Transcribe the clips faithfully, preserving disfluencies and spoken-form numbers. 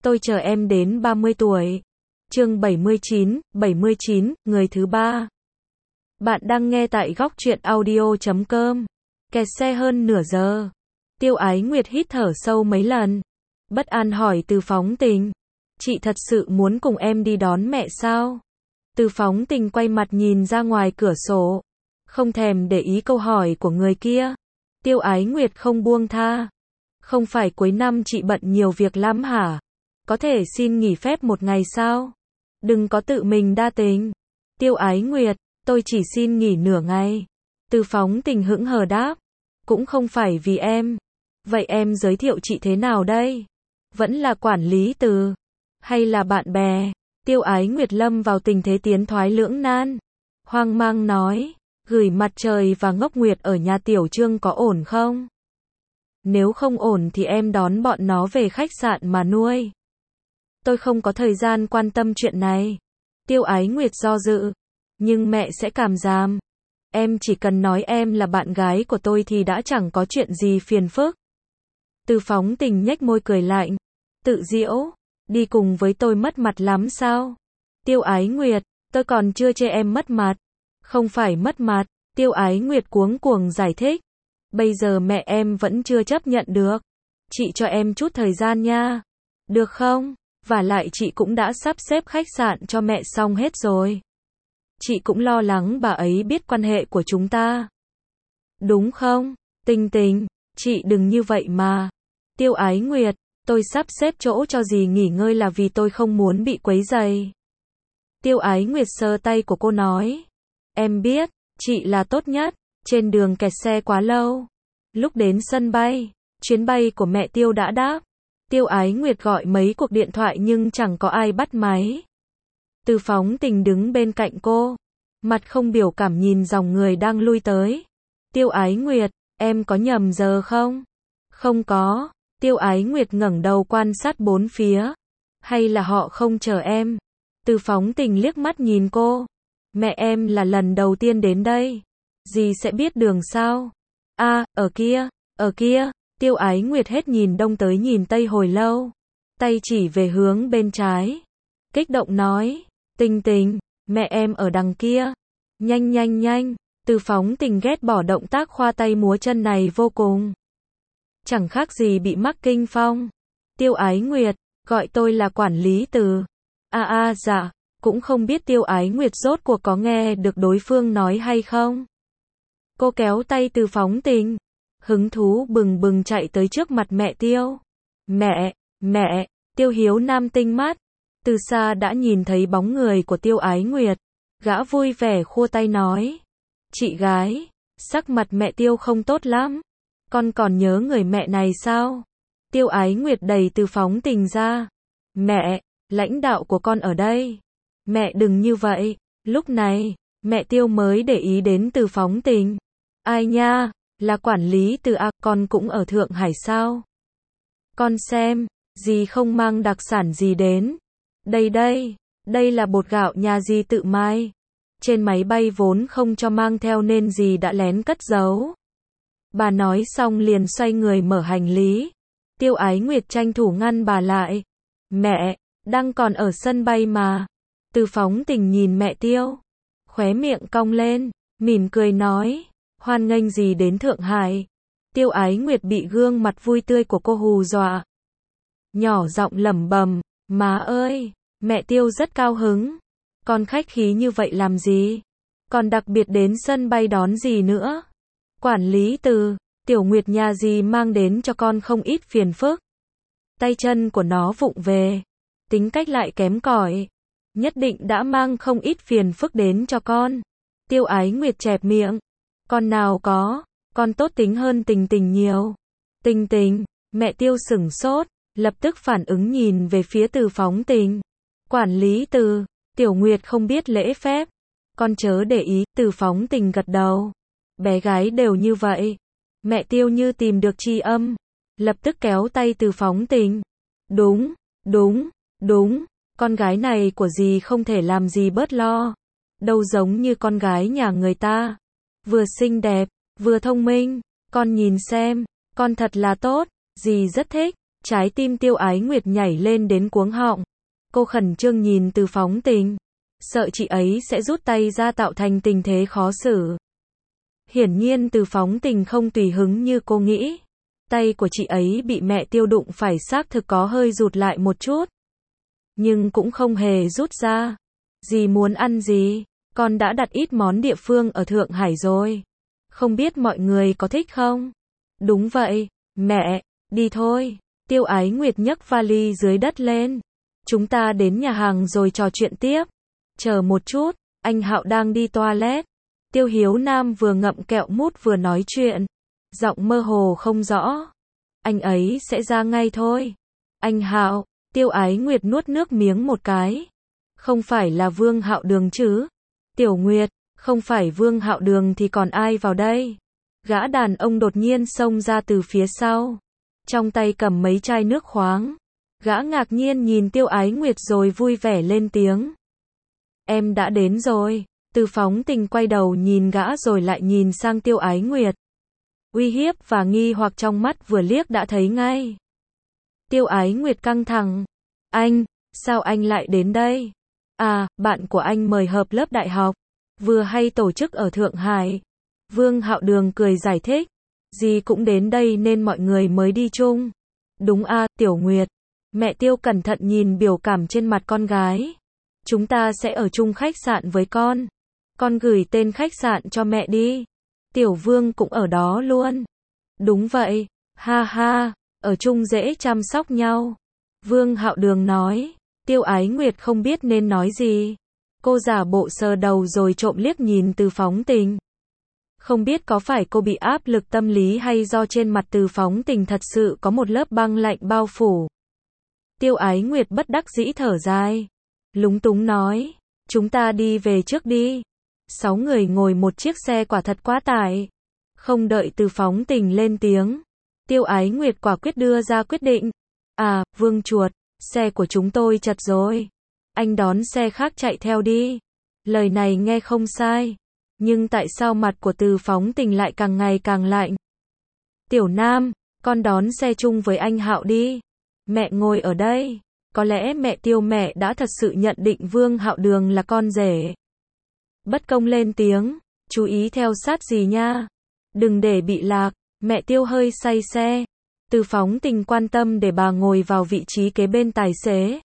Tôi chờ em đến ba mươi tuổi. Chương bảy mươi chín, bảy mươi chín, người thứ ba. Bạn đang nghe tại góc truyện audio chấm com. Kẹt xe hơn nửa giờ. Tiêu Ái Nguyệt hít thở sâu mấy lần. Bất an hỏi Từ Phóng Tình. Chị thật sự muốn cùng em đi đón mẹ sao? Từ Phóng Tình quay mặt nhìn ra ngoài cửa sổ. Không thèm để ý câu hỏi của người kia. Tiêu Ái Nguyệt không buông tha. Không phải cuối năm chị bận nhiều việc lắm hả? Có thể xin nghỉ phép một ngày sao? Đừng có tự mình đa tình. Tiêu Ái Nguyệt, tôi chỉ xin nghỉ nửa ngày. Từ Phóng Tình hững hờ đáp. Cũng không phải vì em. Vậy em giới thiệu chị thế nào đây? Vẫn là quản lý Từ? Hay là bạn bè? Tiêu Ái Nguyệt lâm vào tình thế tiến thoái lưỡng nan. Hoang mang nói. Gửi Mặt Trời và Ngốc Nguyệt ở nhà Tiểu Trương có ổn không? Nếu không ổn thì em đón bọn nó về khách sạn mà nuôi. Tôi không có thời gian quan tâm chuyện này. Tiêu Ái Nguyệt do dự. Nhưng mẹ sẽ cảm giảm. Em chỉ cần nói em là bạn gái của tôi thì đã chẳng có chuyện gì phiền phức. Từ Phóng Tình nhếch môi cười lạnh. Tự giễu. Đi cùng với tôi mất mặt lắm sao? Tiêu Ái Nguyệt, tôi còn chưa chê em mất mặt. Không phải mất mặt. Tiêu Ái Nguyệt cuống cuồng giải thích. Bây giờ mẹ em vẫn chưa chấp nhận được. Chị cho em chút thời gian nha. Được không? Vả lại chị cũng đã sắp xếp khách sạn cho mẹ xong hết rồi. Chị cũng lo lắng bà ấy biết quan hệ của chúng ta. Đúng không? Tình Tình, chị đừng như vậy mà. Tiêu Ái Nguyệt, tôi sắp xếp chỗ cho dì nghỉ ngơi là vì tôi không muốn bị quấy rầy. Tiêu Ái Nguyệt sờ tay của cô nói. Em biết, chị là tốt nhất. Trên đường kẹt xe quá lâu. Lúc đến sân bay, chuyến bay của mẹ Tiêu đã đáp. Tiêu Ái Nguyệt gọi mấy cuộc điện thoại nhưng chẳng có ai bắt máy. Từ Phóng Tình đứng bên cạnh cô. Mặt không biểu cảm nhìn dòng người đang lui tới. Tiêu Ái Nguyệt, em có nhầm giờ không? Không có. Tiêu Ái Nguyệt ngẩng đầu quan sát bốn phía. Hay là họ không chờ em? Từ Phóng Tình liếc mắt nhìn cô. Mẹ em là lần đầu tiên đến đây. Dì sẽ biết đường sao? À, ở kia, ở kia. Tiêu Ái Nguyệt hết nhìn đông tới nhìn tây hồi lâu. Tay chỉ về hướng bên trái. Kích động nói. Tình Tình, mẹ em ở đằng kia. Nhanh nhanh nhanh. Từ Phóng Tình ghét bỏ động tác khoa tay múa chân này vô cùng. Chẳng khác gì bị mắc kinh phong. Tiêu Ái Nguyệt, gọi tôi là quản lý Từ. À à dạ, cũng không biết Tiêu Ái Nguyệt rốt cuộc có nghe được đối phương nói hay không. Cô kéo tay Từ Phóng Tình. Hứng thú bừng bừng chạy tới trước mặt mẹ Tiêu. Mẹ, mẹ, Tiêu Hiếu Nam tinh mắt. Từ xa đã nhìn thấy bóng người của Tiêu Ái Nguyệt. Gã vui vẻ khua tay nói. Chị gái, sắc mặt mẹ Tiêu không tốt lắm. Con còn nhớ người mẹ này sao? Tiêu Ái Nguyệt đẩy Từ Phóng Tình ra. Mẹ, lãnh đạo của con ở đây. Mẹ đừng như vậy. Lúc này, mẹ Tiêu mới để ý đến Từ Phóng Tình. Ai nha, là quản lý Từ à, con cũng ở Thượng Hải sao? Con xem, dì không mang đặc sản gì đến. Đây đây, đây là bột gạo nhà dì tự mai. Trên máy bay vốn không cho mang theo nên dì đã lén cất giấu. Bà nói xong liền xoay người mở hành lý. Tiêu Ái Nguyệt tranh thủ ngăn bà lại. Mẹ, đang còn ở sân bay mà. Từ Phóng Tình nhìn mẹ Tiêu. Khóe miệng cong lên, mỉm cười nói. Hoan nghênh gì đến Thượng Hải. Tiêu Ái Nguyệt bị gương mặt vui tươi của cô hù dọa. Nhỏ giọng lẩm bẩm. Má ơi, mẹ Tiêu rất cao hứng. Con khách khí như vậy làm gì? Còn đặc biệt đến sân bay đón gì nữa? Quản lý Từ, Tiểu Nguyệt nhà dì mang đến cho con không ít phiền phức. Tay chân của nó vụng về. Tính cách lại kém cỏi. Nhất định đã mang không ít phiền phức đến cho con. Tiêu Ái Nguyệt chẹp miệng. Con nào có, con tốt tính hơn Tình Tình nhiều. Tình Tình, mẹ Tiêu sửng sốt, lập tức phản ứng nhìn về phía Từ Phóng Tình. Quản lý Từ, Tiểu Nguyệt không biết lễ phép. Con chớ để ý, Từ Phóng Tình gật đầu. Bé gái đều như vậy. Mẹ Tiêu như tìm được tri âm. Lập tức kéo tay Từ Phóng Tình. Đúng, đúng, đúng. Con gái này của dì không thể làm gì bớt lo. Đâu giống như con gái nhà người ta. Vừa xinh đẹp, vừa thông minh. Con nhìn xem, con thật là tốt. Dì rất thích. Trái tim Tiêu Ái Nguyệt nhảy lên đến cuống họng. Cô khẩn trương nhìn Từ Phóng Tình, sợ chị ấy sẽ rút tay ra tạo thành tình thế khó xử. Hiển nhiên Từ Phóng Tình không tùy hứng như cô nghĩ. Tay của chị ấy bị mẹ Tiêu đụng phải xác thực có hơi rụt lại một chút. Nhưng cũng không hề rút ra. Dì muốn ăn gì? Con đã đặt ít món địa phương ở Thượng Hải rồi. Không biết mọi người có thích không? Đúng vậy, mẹ, đi thôi. Tiêu Ái Nguyệt nhấc vali dưới đất lên. Chúng ta đến nhà hàng rồi trò chuyện tiếp. Chờ một chút, anh Hạo đang đi toilet. Tiêu Hiếu Nam vừa ngậm kẹo mút vừa nói chuyện. Giọng mơ hồ không rõ. Anh ấy sẽ ra ngay thôi. Anh Hạo, Tiêu Ái Nguyệt nuốt nước miếng một cái. Không phải là Vương Hạo Đường chứ? Tiểu Nguyệt, không phải Vương Hạo Đường thì còn ai vào đây? Gã đàn ông đột nhiên xông ra từ phía sau. Trong tay cầm mấy chai nước khoáng. Gã ngạc nhiên nhìn Tiêu Ái Nguyệt rồi vui vẻ lên tiếng. Em đã đến rồi. Từ Phóng Tình quay đầu nhìn gã rồi lại nhìn sang Tiêu Ái Nguyệt. Uy hiếp và nghi hoặc trong mắt vừa liếc đã thấy ngay. Tiêu Ái Nguyệt căng thẳng. Anh, sao anh lại đến đây? À, bạn của anh mời hợp lớp đại học. Vừa hay tổ chức ở Thượng Hải. Vương Hạo Đường cười giải thích. Dì cũng đến đây nên mọi người mới đi chung. Đúng à, Tiểu Nguyệt. Mẹ Tiêu cẩn thận nhìn biểu cảm trên mặt con gái. Chúng ta sẽ ở chung khách sạn với con. Con gửi tên khách sạn cho mẹ đi. Tiểu Vương cũng ở đó luôn. Đúng vậy, ha ha, ở chung dễ chăm sóc nhau. Vương Hạo Đường nói. Tiêu Ái Nguyệt không biết nên nói gì. Cô giả bộ sờ đầu rồi trộm liếc nhìn Từ Phóng Tình. Không biết có phải cô bị áp lực tâm lý hay do trên mặt Từ Phóng Tình thật sự có một lớp băng lạnh bao phủ. Tiêu Ái Nguyệt bất đắc dĩ thở dài. Lúng túng nói. Chúng ta đi về trước đi. Sáu người ngồi một chiếc xe quả thật quá tải. Không đợi Từ Phóng Tình lên tiếng. Tiêu Ái Nguyệt quả quyết đưa ra quyết định. À, Vương Chuột, xe của chúng tôi chật rồi. Anh đón xe khác chạy theo đi. Lời này nghe không sai. Nhưng tại sao mặt của Từ Phóng Tình lại càng ngày càng lạnh? Tiểu Nam, con đón xe chung với anh Hạo đi. Mẹ ngồi ở đây. Có lẽ mẹ Tiêu mẹ đã thật sự nhận định Vương Hạo Đường là con rể. Bất công lên tiếng. Chú ý theo sát gì nha. Đừng để bị lạc. Mẹ Tiêu hơi say xe. Từ Phóng Tình quan tâm để bà ngồi vào vị trí kế bên tài xế.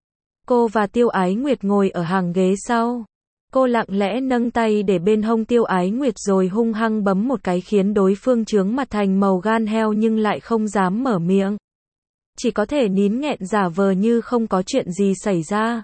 Cô và Tiêu Ái Nguyệt ngồi ở hàng ghế sau. Cô lặng lẽ nâng tay để bên hông Tiêu Ái Nguyệt rồi hung hăng bấm một cái khiến đối phương trướng mặt thành màu gan heo nhưng lại không dám mở miệng. Chỉ có thể nín nghẹn giả vờ như không có chuyện gì xảy ra.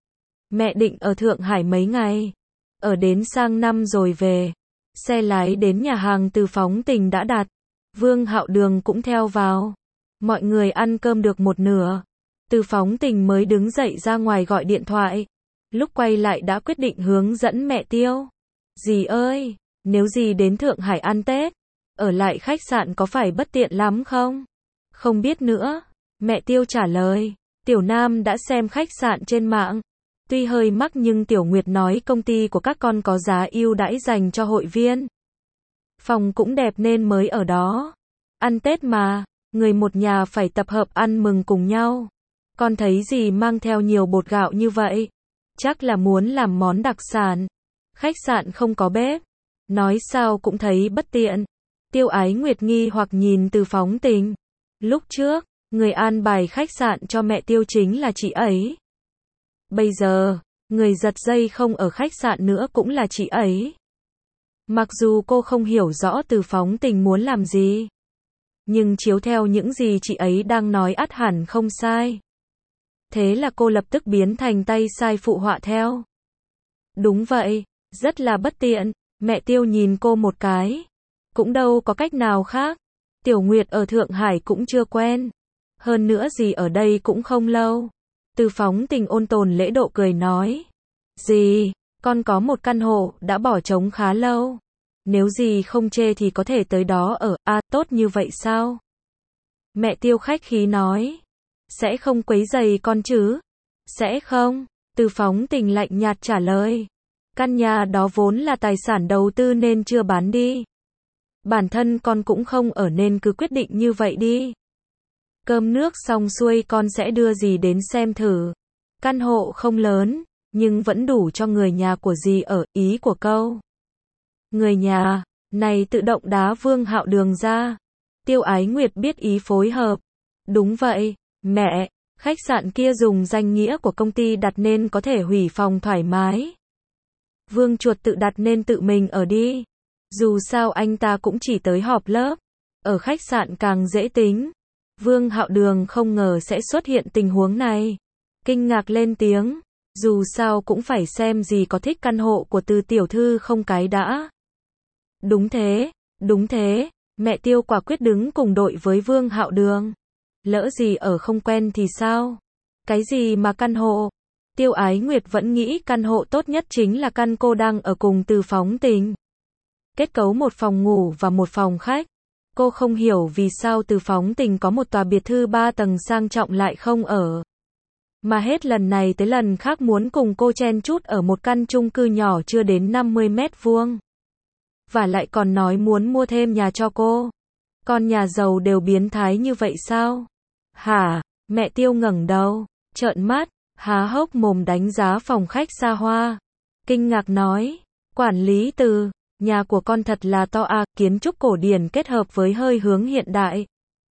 Mẹ định ở Thượng Hải mấy ngày. Ở đến sang năm rồi về. Xe lái đến nhà hàng Từ Phóng Tình đã đặt. Vương Hạo Đường cũng theo vào. Mọi người ăn cơm được một nửa. Từ Phóng Tình mới đứng dậy ra ngoài gọi điện thoại. Lúc quay lại đã quyết định hướng dẫn mẹ Tiêu. Dì ơi, nếu dì đến Thượng Hải ăn Tết, ở lại khách sạn có phải bất tiện lắm không? Không biết nữa. Mẹ Tiêu trả lời. Tiểu Nam đã xem khách sạn trên mạng. Tuy hơi mắc nhưng Tiểu Nguyệt nói công ty của các con có giá ưu đãi dành cho hội viên. Phòng cũng đẹp nên mới ở đó. Ăn Tết mà, người một nhà phải tập hợp ăn mừng cùng nhau. Con thấy dì mang theo nhiều bột gạo như vậy. Chắc là muốn làm món đặc sản. Khách sạn không có bếp. Nói sao cũng thấy bất tiện. Tiêu Ái Nguyệt nghi hoặc nhìn Từ Phóng Tình. Lúc trước, người an bài khách sạn cho mẹ Tiêu chính là chị ấy. Bây giờ, người giật dây không ở khách sạn nữa cũng là chị ấy. Mặc dù cô không hiểu rõ Từ Phóng Tình muốn làm gì. Nhưng chiếu theo những gì chị ấy đang nói ắt hẳn không sai. Thế là cô lập tức biến thành tay sai phụ họa theo. Đúng vậy, rất là bất tiện. Mẹ Tiêu nhìn cô một cái. Cũng đâu có cách nào khác. Tiểu Nguyệt ở Thượng Hải cũng chưa quen. Hơn nữa dì ở đây cũng không lâu. Từ Phóng Tình ôn tồn lễ độ cười nói. Dì, con có một căn hộ đã bỏ trống khá lâu. Nếu dì không chê thì có thể tới đó ở. À, tốt như vậy sao? Mẹ Tiêu khách khí nói. Sẽ không quấy rầy con chứ? Sẽ không. Từ Phóng Tình lạnh nhạt trả lời. Căn nhà đó vốn là tài sản đầu tư nên chưa bán đi. Bản thân con cũng không ở nên cứ quyết định như vậy đi. Cơm nước xong xuôi con sẽ đưa dì đến xem thử. Căn hộ không lớn, nhưng vẫn đủ cho người nhà của dì ở, ý của câu. Người nhà, này tự động đá Vương Hạo Đường ra. Tiêu Ái Nguyệt biết ý phối hợp. Đúng vậy, mẹ, khách sạn kia dùng danh nghĩa của công ty đặt nên có thể hủy phòng thoải mái. Vương Chuột tự đặt nên tự mình ở đi. Dù sao anh ta cũng chỉ tới họp lớp. Ở khách sạn càng dễ tính. Vương Hạo Đường không ngờ sẽ xuất hiện tình huống này. Kinh ngạc lên tiếng. Dù sao cũng phải xem gì có thích căn hộ của Từ tiểu thư không cái đã. Đúng thế, đúng thế. Mẹ Tiêu quả quyết đứng cùng đội với Vương Hạo Đường. Lỡ gì ở không quen thì sao? Cái gì mà căn hộ? Tiêu Ái Nguyệt vẫn nghĩ căn hộ tốt nhất chính là căn cô đang ở cùng Từ Phóng Tình. Kết cấu một phòng ngủ và một phòng khách. Cô không hiểu vì sao Từ Phóng Tình có một tòa biệt thự ba tầng sang trọng lại không ở. Mà hết lần này tới lần khác muốn cùng cô chen chúc ở một căn chung cư nhỏ chưa đến năm mươi mét vuông. Và lại còn nói muốn mua thêm nhà cho cô. Con nhà giàu đều biến thái như vậy sao? Hả? Mẹ Tiêu ngẩng đầu, trợn mắt, há hốc mồm đánh giá phòng khách xa hoa. Kinh ngạc nói, quản lý Từ, nhà của con thật là to à, kiến trúc cổ điển kết hợp với hơi hướng hiện đại.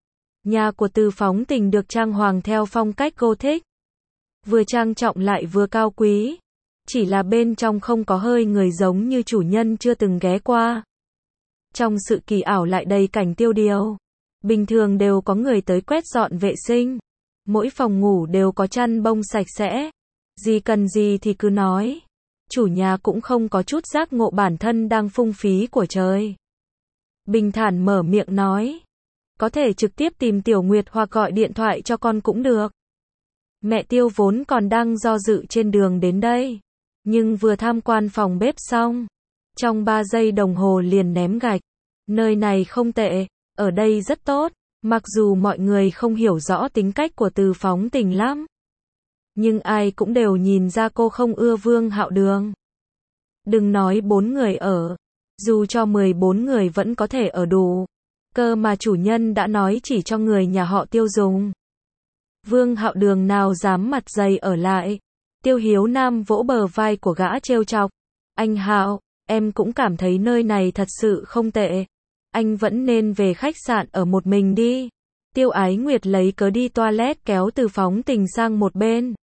Nhà của Từ Phóng Tình được trang hoàng theo phong cách Gothic. Vừa trang trọng lại vừa cao quý. Chỉ là bên trong không có hơi người giống như chủ nhân chưa từng ghé qua. Trong sự kỳ ảo lại đầy cảnh tiêu điều. Bình thường đều có người tới quét dọn vệ sinh. Mỗi phòng ngủ đều có chăn bông sạch sẽ. Gì cần gì thì cứ nói. Chủ nhà cũng không có chút giác ngộ bản thân đang phung phí của trời. Bình thản mở miệng nói. Có thể trực tiếp tìm Tiểu Nguyệt hoặc gọi điện thoại cho con cũng được. Mẹ Tiêu vốn còn đang do dự trên đường đến đây. Nhưng vừa tham quan phòng bếp xong. Trong ba giây đồng hồ liền ném gạch. Nơi này không tệ, ở đây rất tốt. Mặc dù mọi người không hiểu rõ tính cách của Từ Phóng Tình lắm. Nhưng ai cũng đều nhìn ra cô không ưa Vương Hạo Đường. Đừng nói bốn người ở. Dù cho mười bốn người vẫn có thể ở đủ. Cơ mà chủ nhân đã nói chỉ cho người nhà họ Tiêu dùng. Vương Hạo Đường nào dám mặt dày ở lại. Tiêu Hiếu Nam vỗ bờ vai của gã trêu chọc. Anh Hạo, em cũng cảm thấy nơi này thật sự không tệ. Anh vẫn nên về khách sạn ở một mình đi. Tiêu Ái Nguyệt lấy cớ đi toilet kéo Từ Phóng Tình sang một bên.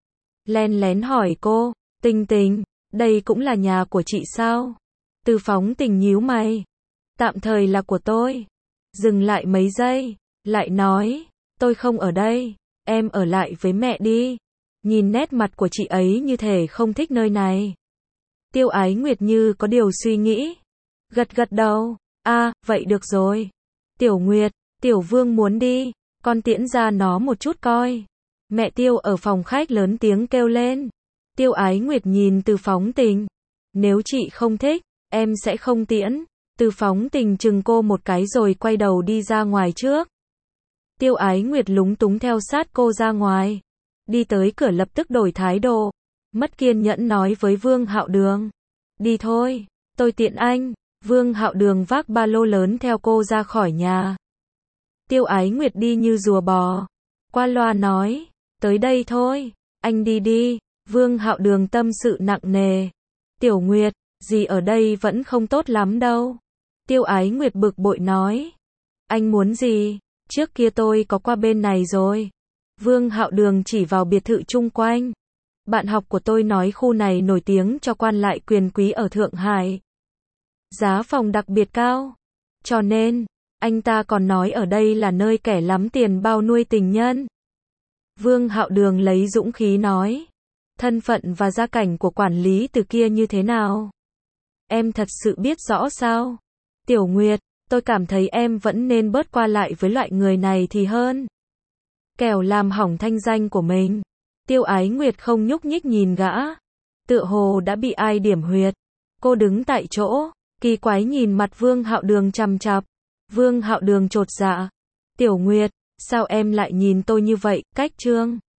Len lén hỏi cô, Tình Tình, đây cũng là nhà của chị sao? Từ Phóng Tình nhíu mày. Tạm thời là của tôi. Dừng lại mấy giây, lại nói, tôi không ở đây, em ở lại với mẹ đi. Nhìn nét mặt của chị ấy như thể không thích nơi này. Tiêu Ái Nguyệt như có điều suy nghĩ. Gật gật đầu, à, vậy được rồi. Tiểu Nguyệt, Tiểu Vương muốn đi, con tiễn ra nó một chút coi. Mẹ Tiêu ở phòng khách lớn tiếng kêu lên. Tiêu Ái Nguyệt nhìn Từ Phóng Tình. Nếu chị không thích, em sẽ không tiễn. Từ Phóng Tình chừng cô một cái rồi quay đầu đi ra ngoài trước. Tiêu Ái Nguyệt lúng túng theo sát cô ra ngoài. Đi tới cửa lập tức đổi thái độ. Mất kiên nhẫn nói với Vương Hạo Đường. Đi thôi, tôi tiện anh. Vương Hạo Đường vác ba lô lớn theo cô ra khỏi nhà. Tiêu Ái Nguyệt đi như rùa bò. Qua loa nói, tới đây thôi, anh đi đi. Vương Hạo Đường tâm sự nặng nề. Tiểu Nguyệt, gì ở đây vẫn không tốt lắm đâu. Tiêu Ái Nguyệt bực bội nói. Anh muốn gì? Trước kia tôi có qua bên này rồi. Vương Hạo Đường chỉ vào biệt thự chung quanh. Bạn học của tôi nói khu này nổi tiếng cho quan lại quyền quý ở Thượng Hải. Giá phòng đặc biệt cao. Cho nên, anh ta còn nói ở đây là nơi kẻ lắm tiền bao nuôi tình nhân. Vương Hạo Đường lấy dũng khí nói. Thân phận và gia cảnh của quản lý từ kia như thế nào? Em thật sự biết rõ sao? Tiểu Nguyệt, tôi cảm thấy em vẫn nên bớt qua lại với loại người này thì hơn. Kẻo làm hỏng thanh danh của mình. Tiêu Ái Nguyệt không nhúc nhích nhìn gã. Tựa hồ đã bị ai điểm huyệt. Cô đứng tại chỗ, kỳ quái nhìn mặt Vương Hạo Đường chằm chằm. Vương Hạo Đường chột dạ. Tiểu Nguyệt, sao em lại nhìn tôi như vậy, cách trương?